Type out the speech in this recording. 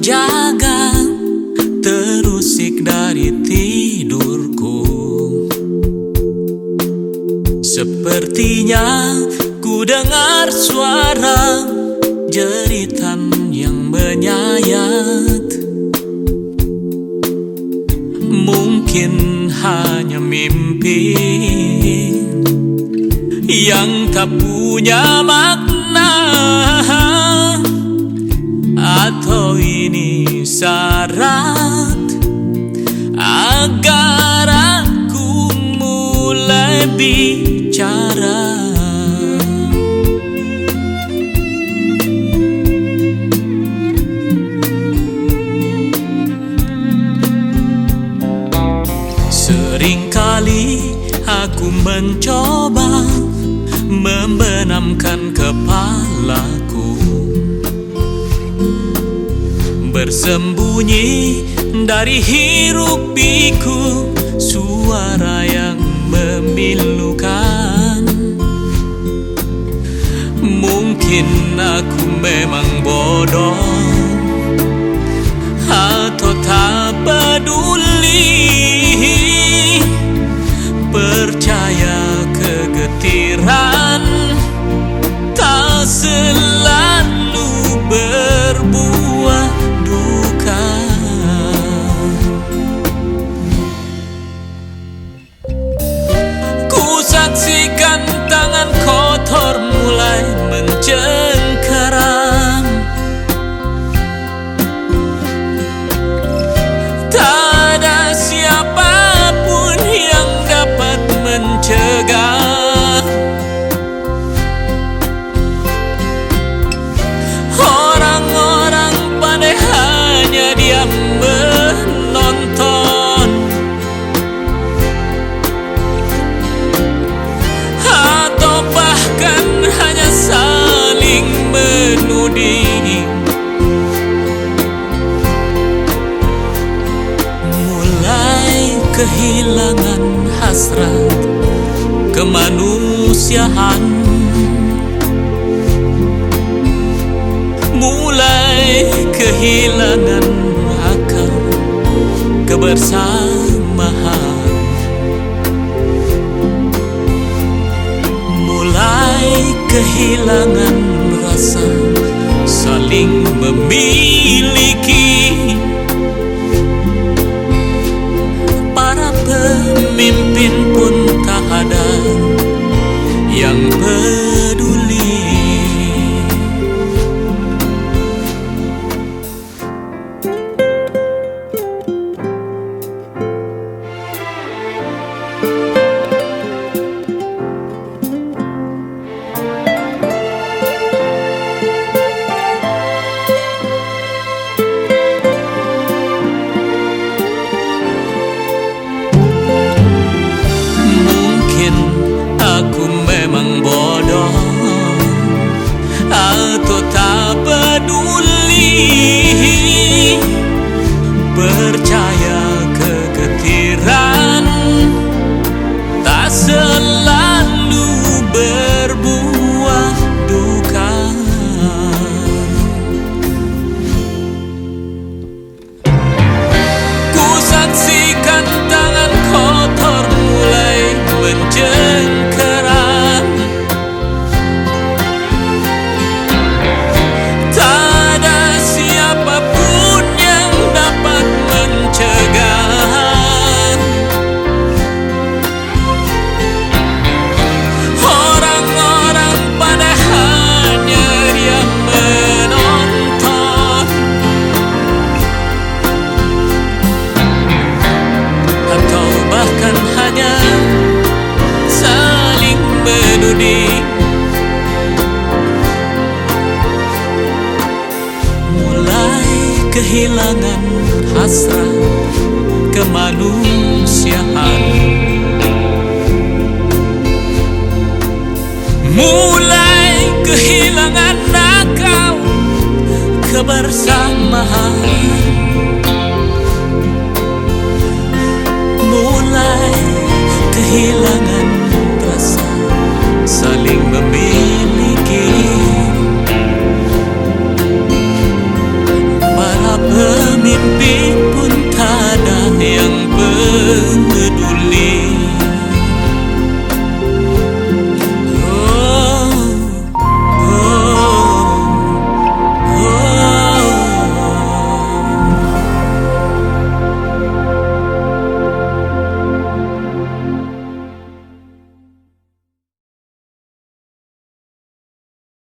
menjaga terusik dari tidurku. Sepertinya ku dengar suara jeritan yang menyayat. Mungkin hanya mimpi yang tak punya makna, atau ini syarat agar aku mulai bicara. Seringkali aku mencoba membenamkan kepalaku, bersembunyi dari hiruk pikuk suara yang memilukan. Mungkin aku memang bodoh atau tak peduli, percaya kegetiran tak selalu berbuah duka. Ku saksikan tangan kotor mulai mencengkeram. Tak ada siapapun yang dapat mencegah. Orang-orang pandai hanya diam menonton, atau bahkan hanya saling menuding. Mulai kehilangan hasrat kemanusiaan, mulai kehilangan akal kebersamaan, mulai kehilangan rasa saling memiliki. Para pemimpin pun tak ada yang peduli. Aku memang bodoh atau tak peduli, percaya kegetiran tak selalu berbuah duka. Ku saksikan tangan kotor mulai mencengkeram. Tak ada siapapun yang dapat mencegah. Orang-orang pada hanya diam menonton, atau bahkan hanya saling menuding. Mulai kehilangan hasrat kemanusiaan, mulai kehilangan akal kebersamaan, mulai kehilangan rasa saling memiliki. Para mimpi